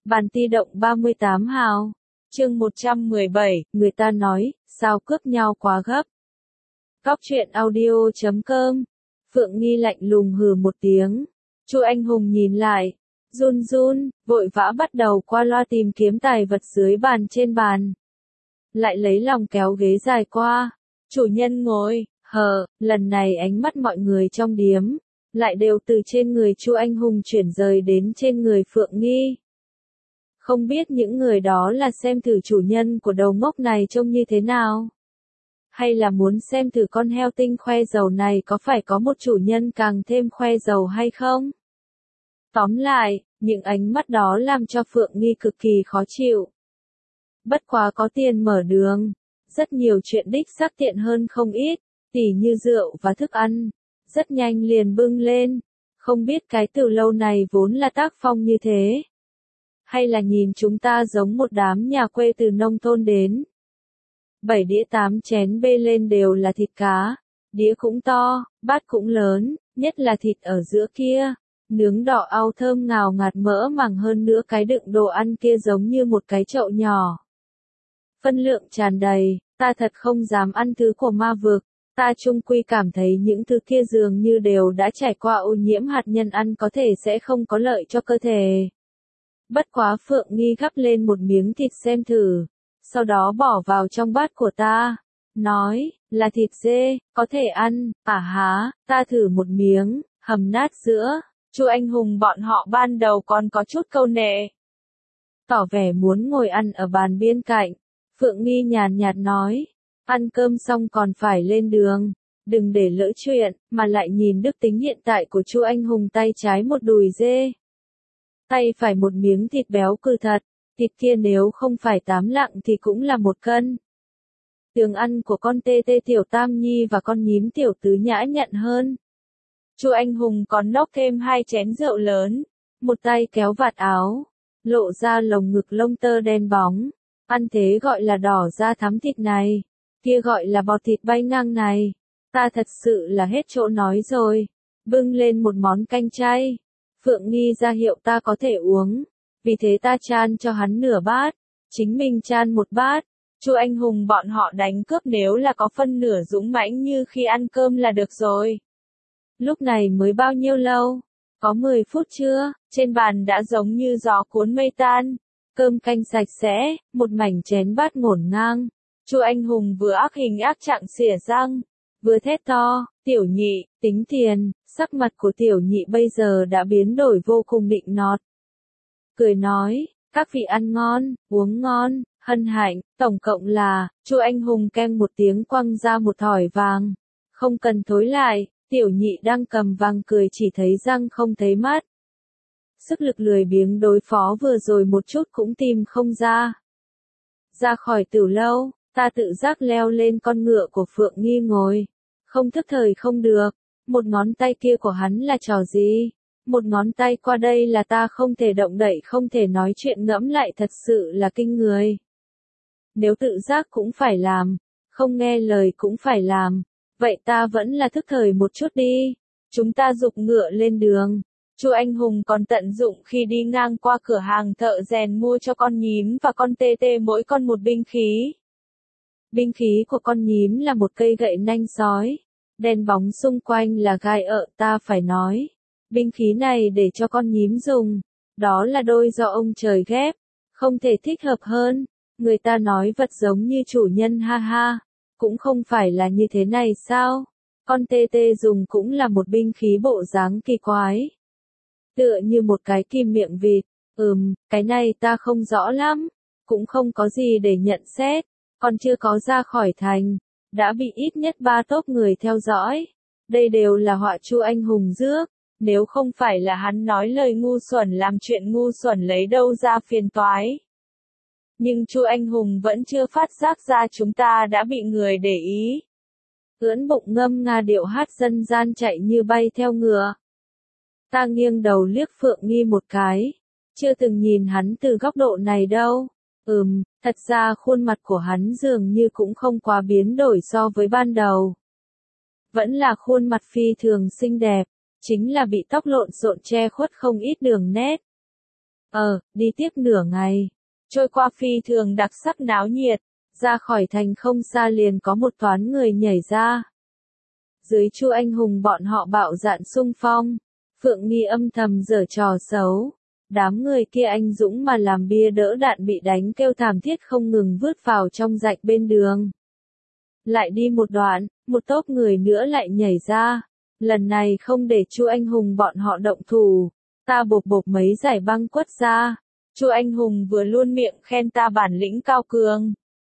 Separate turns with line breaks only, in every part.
Bàn ti động 38 hào. Chương 117, người ta nói, sao cướp nhau quá gấp. Góc truyện audio.com. Phượng Nghi lạnh lùng hừ một tiếng. Chu Anh Hùng nhìn lại, run run, vội vã bắt đầu qua loa tìm kiếm tài vật dưới bàn trên bàn. Lại lấy lòng kéo ghế dài qua. Chủ nhân ngồi, lần này ánh mắt mọi người trong điếm, lại đều từ trên người Chu Anh Hùng chuyển rời đến trên người Phượng Nghi. Không biết những người đó là xem thử chủ nhân của đầu ngốc này trông như thế nào? Hay là muốn xem thử con heo tinh khoe dầu này có phải có một chủ nhân càng thêm khoe dầu hay không? Tóm lại, những ánh mắt đó làm cho Phượng Nghi cực kỳ khó chịu. Bất quá có tiền mở đường, rất nhiều chuyện đích xác tiện hơn không ít, tỉ như rượu và thức ăn, rất nhanh liền bưng lên. Không biết cái từ lâu này vốn là tác phong như thế. Hay là nhìn chúng ta giống một đám nhà quê từ nông thôn đến. 7 đĩa 8 chén bê lên đều là thịt cá, đĩa cũng to, bát cũng lớn, nhất là thịt ở giữa kia, nướng đỏ au thơm ngào ngạt mỡ màng, hơn nữa cái đựng đồ ăn kia giống như một cái chậu nhỏ. Phân lượng tràn đầy, ta thật không dám ăn thứ của ma vực, ta chung quy cảm thấy những thứ kia dường như đều đã trải qua ô nhiễm hạt nhân, ăn có thể sẽ không có lợi cho cơ thể. Bất quá Phượng Nghi gắp lên một miếng thịt xem thử, sau đó bỏ vào trong bát của ta, nói, là thịt dê, có thể ăn, há, ta thử một miếng, hầm nát giữa. Chu Anh Hùng bọn họ ban đầu còn có chút câu nệ, tỏ vẻ muốn ngồi ăn ở bàn bên cạnh. Phượng Nghi nhàn nhạt nói, ăn cơm xong còn phải lên đường, đừng để lỡ chuyện, mà lại nhìn đức tính hiện tại của Chu Anh Hùng, tay trái một đùi dê, tay phải một miếng thịt béo cừ thật, thịt kia nếu không phải 8 lạng thì cũng là 1 cân. Tường ăn của con tê tê tiểu tam nhi và con nhím tiểu tứ nhã nhận hơn. Chu Anh Hùng còn nốc thêm 2 chén rượu lớn, một tay kéo vạt áo, lộ ra lồng ngực lông tơ đen bóng. Ăn thế gọi là đỏ da thắm thịt này, kia gọi là bọt thịt bay ngang này. Ta thật sự là hết chỗ nói rồi. Bưng lên một món canh chay. Phượng Nghi ra hiệu ta có thể uống, vì thế ta chan cho hắn nửa bát, chính mình chan một bát. Chu Anh Hùng bọn họ đánh cướp nếu là có phân nửa dũng mãnh như khi ăn cơm là được rồi. Lúc này mới bao nhiêu lâu? Có 10 phút chưa? Trên bàn đã giống như gió cuốn mây tan. Cơm canh sạch sẽ, một mảnh chén bát ngổn ngang. Chu Anh Hùng vừa ác hình ác trạng xỉa răng, vừa thét to, tiểu nhị, tính tiền. Sắc mặt của tiểu nhị bây giờ đã biến đổi vô cùng nịnh nọt. Cười nói, các vị ăn ngon, uống ngon, hân hạnh, tổng cộng là. Chu Anh Hùng kem một tiếng quăng ra một thỏi vàng. Không cần thối lại, tiểu nhị đang cầm vàng cười chỉ thấy răng không thấy mắt. Sức lực lười biếng đối phó vừa rồi một chút cũng tìm không ra. Ra khỏi tử lâu, ta tự giác leo lên con ngựa của Phượng Nghi ngồi. Không thức thời không được, một ngón tay kia của hắn là trò gì? Một ngón tay qua đây là ta không thể động đậy, không thể nói chuyện, ngẫm lại thật sự là kinh người. Nếu tự giác cũng phải làm, không nghe lời cũng phải làm, vậy ta vẫn là thức thời một chút đi. Chúng ta giục ngựa lên đường. Chu Anh Hùng còn tận dụng khi đi ngang qua cửa hàng thợ rèn mua cho con nhím và con tê tê mỗi con một binh khí. Binh khí của con nhím là một cây gậy nanh sói, đen bóng xung quanh là gai ta phải nói. Binh khí này để cho con nhím dùng, đó là đôi do ông trời ghép, không thể thích hợp hơn. Người ta nói vật giống như chủ nhân, ha ha, cũng không phải là như thế này sao? Con tê tê dùng cũng là một binh khí bộ dáng kỳ quái, tựa như một cái kim miệng vịt. Cái này ta không rõ lắm, cũng không có gì để nhận xét, còn chưa có ra khỏi thành, đã bị ít nhất 3 tốp người theo dõi. Đây đều là họa Chu Anh Hùng rước, nếu không phải là hắn nói lời ngu xuẩn làm chuyện ngu xuẩn lấy đâu ra phiền toái. Nhưng Chu Anh Hùng vẫn chưa phát giác ra chúng ta đã bị người để ý. Ưỡn bụng ngâm nga điệu hát dân gian chạy như bay theo ngựa. Ta nghiêng đầu liếc Phượng Nghi một cái, chưa từng nhìn hắn từ góc độ này đâu. Thật ra khuôn mặt của hắn dường như cũng không quá biến đổi so với ban đầu. Vẫn là khuôn mặt phi thường xinh đẹp, chính là bị tóc lộn xộn che khuất không ít đường nét. Đi tiếp nửa ngày. Trôi qua phi thường đặc sắc náo nhiệt. Ra khỏi thành không xa liền có một toán người nhảy ra. Dưới Chu Anh Hùng bọn họ bạo dạn xung phong. Phượng Nghi âm thầm giở trò xấu. Đám người kia anh dũng mà làm bia đỡ đạn bị đánh kêu thảm thiết không ngừng vứt vào trong rạch bên đường. Lại đi một đoạn, một tốp người nữa lại nhảy ra. Lần này không để Chu Anh Hùng bọn họ động thủ. Ta bộp bộp mấy giải băng quất ra. Chu Anh Hùng vừa luôn miệng khen ta bản lĩnh cao cường.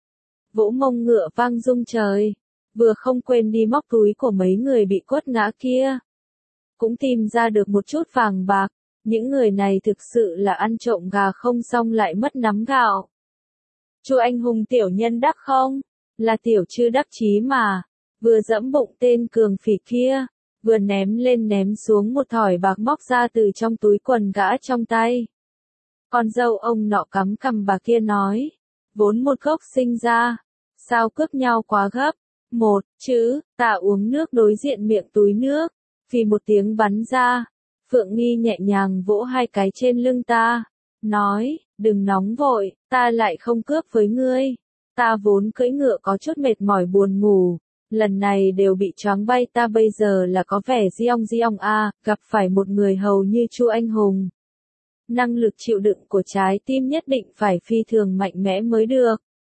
Vỗ mông ngựa vang rung trời. Vừa không quên đi móc túi của mấy người bị quất ngã kia. Cũng tìm ra được một chút vàng bạc. Những người này thực sự là ăn trộm gà không xong lại mất nắm gạo. Chu Anh Hùng tiểu nhân đắc không? Là tiểu chư đắc chí mà. Vừa dẫm bụng tên cường phỉ kia. Vừa ném lên ném xuống một thỏi bạc móc ra từ trong túi quần gã trong tay. Con dâu ông nọ cắm cằm bà kia nói. Vốn một gốc sinh ra. Sao cướp nhau quá gấp? Một chữ, ta uống nước đối diện miệng túi nước. Phì một tiếng bắn ra. Phượng Nghi nhẹ nhàng vỗ hai cái trên lưng ta. Nói, đừng nóng vội, ta lại không cướp với ngươi. Ta vốn cưỡi ngựa có chút mệt mỏi buồn ngủ. Lần này đều bị choáng bay ta bây giờ là có vẻ diong gặp phải một người hầu như Chu Anh Hùng. Năng lực chịu đựng của trái tim nhất định phải phi thường mạnh mẽ mới được.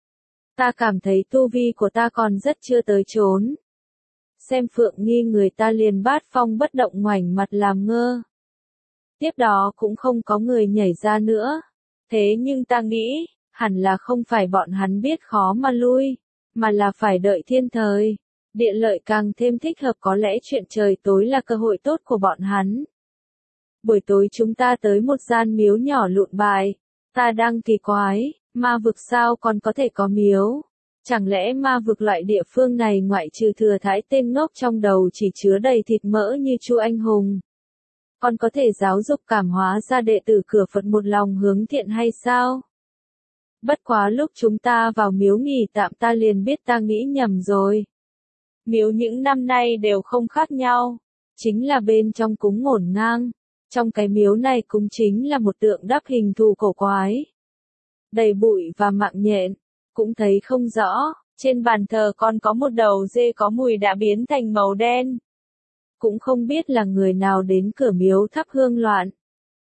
Ta cảm thấy tu vi của ta còn rất chưa tới chốn. Xem Phượng Nghi người ta liền bát phong bất động ngoảnh mặt làm ngơ. Tiếp đó cũng không có người nhảy ra nữa. Thế nhưng ta nghĩ, hẳn là không phải bọn hắn biết khó mà lui, mà là phải đợi thiên thời. Địa lợi càng thêm thích hợp có lẽ chuyện trời tối là cơ hội tốt của bọn hắn. Buổi tối chúng ta tới một gian miếu nhỏ lụn bại. Ta đang kỳ quái, ma vực sao còn có thể có miếu? Chẳng lẽ ma vực loại địa phương này ngoại trừ thừa thãi tên ngốc trong đầu chỉ chứa đầy thịt mỡ như Chu Anh Hùng? Còn có thể giáo dục cảm hóa ra đệ tử cửa Phật một lòng hướng thiện hay sao? Bất quá lúc chúng ta vào miếu nghỉ tạm ta liền biết ta nghĩ nhầm rồi. Miếu những năm nay đều không khác nhau. Chính là bên trong cúng ngổn ngang. Trong cái miếu này cũng chính là một tượng đắp hình thù cổ quái. Đầy bụi và mạng nhện. Cũng thấy không rõ, trên bàn thờ còn có một đầu dê có mùi đã biến thành màu đen. Cũng không biết là người nào đến cửa miếu thắp hương loạn.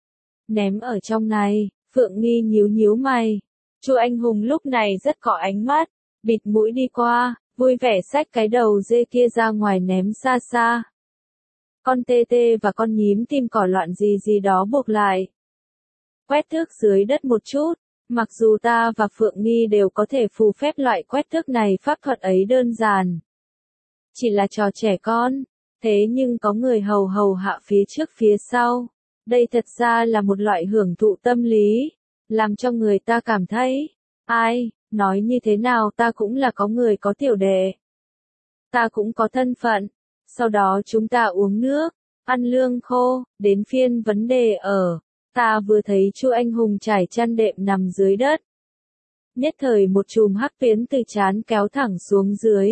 Ném ở trong này, Phượng Nghi nhíu nhíu mày. Chu Anh Hùng lúc này rất có ánh mắt, bịt mũi đi qua, vui vẻ xách cái đầu dê kia ra ngoài ném xa xa. Con tê tê và con nhím tim cỏ loạn gì đó buộc lại. Quét thước dưới đất một chút. Mặc dù ta và Phượng Nghi đều có thể phù phép loại quét thước này pháp thuật ấy đơn giản. Chỉ là trò trẻ con. Thế nhưng có người hầu hạ phía trước phía sau. Đây thật ra là một loại hưởng thụ tâm lý. Làm cho người ta cảm thấy. Ai, nói như thế nào ta cũng là có người có tiểu đệ. Ta cũng có thân phận. Sau đó chúng ta uống nước, ăn lương khô, đến phiên vấn đề ở. Ta vừa thấy Chu Anh Hùng trải chăn đệm nằm dưới đất. Nhất thời một chùm hắc tuyến từ trán kéo thẳng xuống dưới.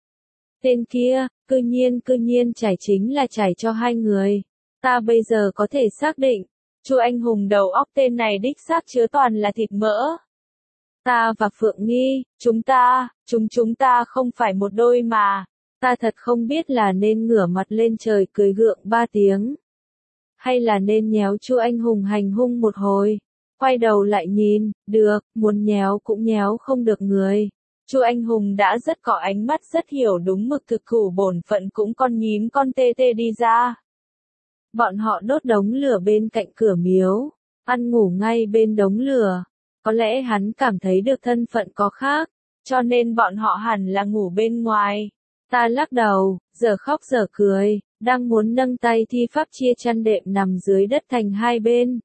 Tên kia, cư nhiên trải chính là trải cho hai người. Ta bây giờ có thể xác định, Chu Anh Hùng đầu óc tên này đích xác chứa toàn là thịt mỡ. Ta và Phượng Nghi, chúng ta không phải một đôi mà. Ta thật không biết là nên ngửa mặt lên trời cười gượng 3 tiếng. Hay là nên nhéo Chu Anh Hùng hành hung một hồi. Quay đầu lại nhìn, được, muốn nhéo cũng nhéo không được người. Chu Anh Hùng đã rất có ánh mắt rất hiểu đúng mực thực củ bổn phận cũng con nhím con tê tê đi ra. Bọn họ đốt đống lửa bên cạnh cửa miếu, ăn ngủ ngay bên đống lửa. Có lẽ hắn cảm thấy được thân phận có khác, cho nên bọn họ hẳn là ngủ bên ngoài. Ta lắc đầu, giờ khóc giờ cười, đang muốn nâng tay thi pháp chia chăn đệm nằm dưới đất thành hai bên.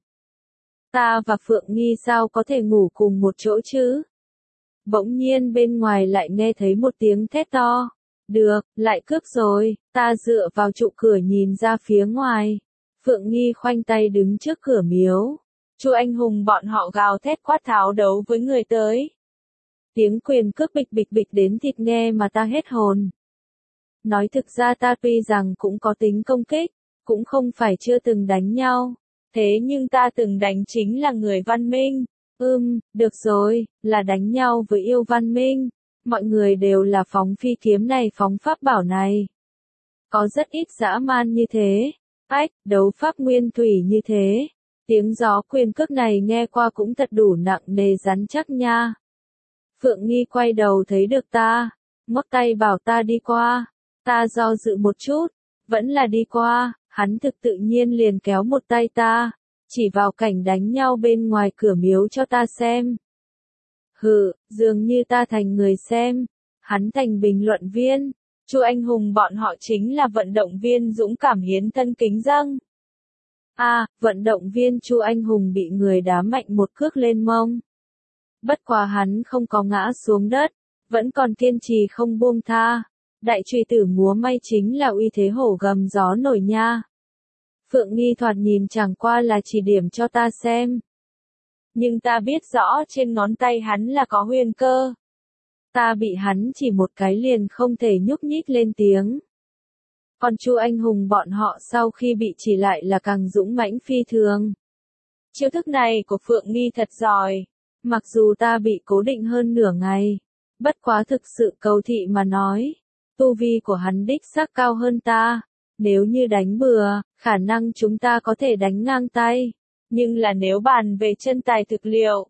Ta và Phượng Nghi sao có thể ngủ cùng một chỗ chứ? Bỗng nhiên bên ngoài lại nghe thấy một tiếng thét to. Được, lại cướp rồi. Ta dựa vào trụ cửa nhìn ra phía ngoài. Phượng Nghi khoanh tay đứng trước cửa miếu. Chu Anh Hùng bọn họ gào thét quát tháo đấu với người tới. Tiếng quyền cước bịch bịch đến thịt nghe mà ta hết hồn. Nói thực ra ta tuy rằng cũng có tính công kích, cũng không phải chưa từng đánh nhau. Thế nhưng ta từng đánh chính là người văn minh. Được rồi, là đánh nhau với yêu văn minh. Mọi người đều là phóng phi kiếm này phóng pháp bảo này. Có rất ít dã man như thế. Đấu pháp nguyên thủy như thế. Tiếng gió quyền cước này nghe qua cũng thật đủ nặng nề rắn chắc nha. Phượng Nghi quay đầu thấy được ta, ngoắc tay bảo ta đi qua. Ta do dự một chút, vẫn là đi qua, hắn thực tự nhiên liền kéo một tay ta, chỉ vào cảnh đánh nhau bên ngoài cửa miếu cho ta xem. Dường như ta thành người xem, hắn thành bình luận viên, Chu Anh Hùng bọn họ chính là vận động viên dũng cảm hiến thân kính dâng. Vận động viên Chu Anh Hùng bị người đá mạnh một cước lên mông. Bất quá hắn không có ngã xuống đất, vẫn còn kiên trì không buông tha. Đại truy tử múa may chính là uy thế hổ gầm gió nổi nha. Phượng Nghi thoạt nhìn chẳng qua là chỉ điểm cho ta xem. Nhưng ta biết rõ trên ngón tay hắn là có huyền cơ. Ta bị hắn chỉ một cái liền không thể nhúc nhích lên tiếng. Còn Chu Anh Hùng bọn họ sau khi bị chỉ lại là càng dũng mãnh phi thường. Chiêu thức này của Phượng Nghi thật giỏi. Mặc dù ta bị cố định hơn nửa ngày. Bất quá thực sự cầu thị mà nói. Tu vi của hắn đích xác cao hơn ta. Nếu như đánh bừa, khả năng chúng ta có thể đánh ngang tay. Nhưng là nếu bàn về chân tài thực liệu,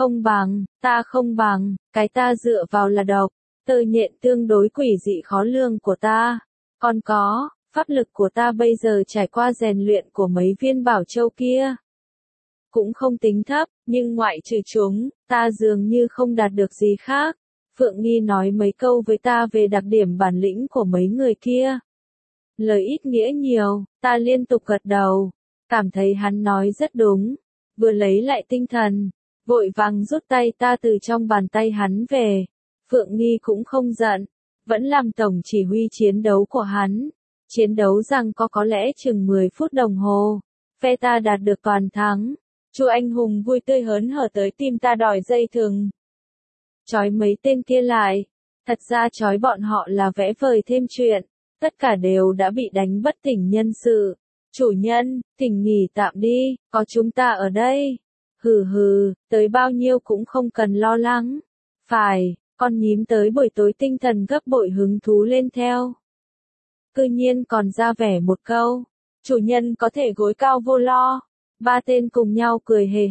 ta không bằng, cái ta dựa vào là độc, tơ nhện tương đối quỷ dị khó lường của ta. Còn có, pháp lực của ta bây giờ trải qua rèn luyện của mấy viên bảo châu kia. Cũng không tính thấp, nhưng ngoại trừ chúng, ta dường như không đạt được gì khác. Phượng Nghi nói mấy câu với ta về đặc điểm bản lĩnh của mấy người kia. Lời ít nghĩa nhiều, ta liên tục gật đầu, cảm thấy hắn nói rất đúng, vừa lấy lại tinh thần, vội vàng rút tay ta từ trong bàn tay hắn về. Phượng Nghi cũng không giận, vẫn làm tổng chỉ huy chiến đấu của hắn. Chiến đấu rằng có lẽ chừng 10 phút đồng hồ, phe ta đạt được toàn thắng. Chu Anh Hùng vui tươi hớn hở tới tìm ta đòi dây thừng. Chói mấy tên kia lại, thật ra chói bọn họ là vẽ vời thêm chuyện, tất cả đều đã bị đánh bất tỉnh nhân sự. Chủ nhân, thỉnh nghỉ tạm đi, có chúng ta ở đây. Tới bao nhiêu cũng không cần lo lắng. Phải, con nhím tới buổi tối tinh thần gấp bội hứng thú lên theo. Cư nhiên còn ra vẻ một câu, chủ nhân có thể gối cao vô lo. Ba tên cùng nhau cười hề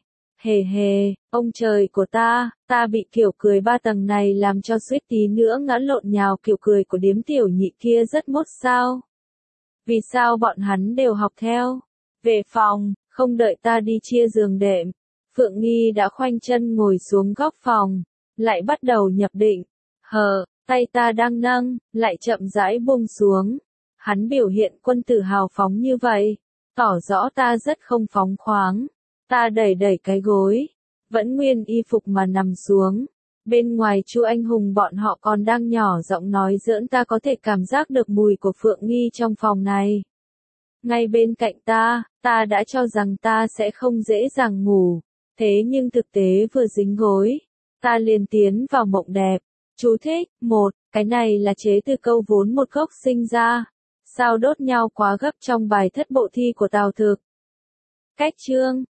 hề, ông trời của ta bị kiểu cười ba tầng này làm cho suýt tí nữa ngã lộn nhào. Kiểu cười của điếm tiểu nhị kia rất mốt sao. Vì sao bọn hắn đều học theo? Về phòng, không đợi ta đi chia giường đệm, Phượng Nghi đã khoanh chân ngồi xuống góc phòng, lại bắt đầu nhập định. Tay ta đang nâng, lại chậm rãi buông xuống. Hắn biểu hiện quân tử hào phóng như vậy, tỏ rõ ta rất không phóng khoáng. Ta đẩy cái gối, vẫn nguyên y phục mà nằm xuống. Bên ngoài Chu Anh Hùng bọn họ còn đang nhỏ giọng nói giỡn, ta có thể cảm giác được mùi của Phượng Nghi trong phòng này. Ngay bên cạnh ta đã cho rằng ta sẽ không dễ dàng ngủ. Thế nhưng thực tế vừa dính gối, ta liền tiến vào mộng đẹp. Chú thích, 1, cái này là chế từ câu vốn một gốc sinh ra. Sao đốt nhau quá gấp trong bài thất bộ thi của Tào Thực. Cách chương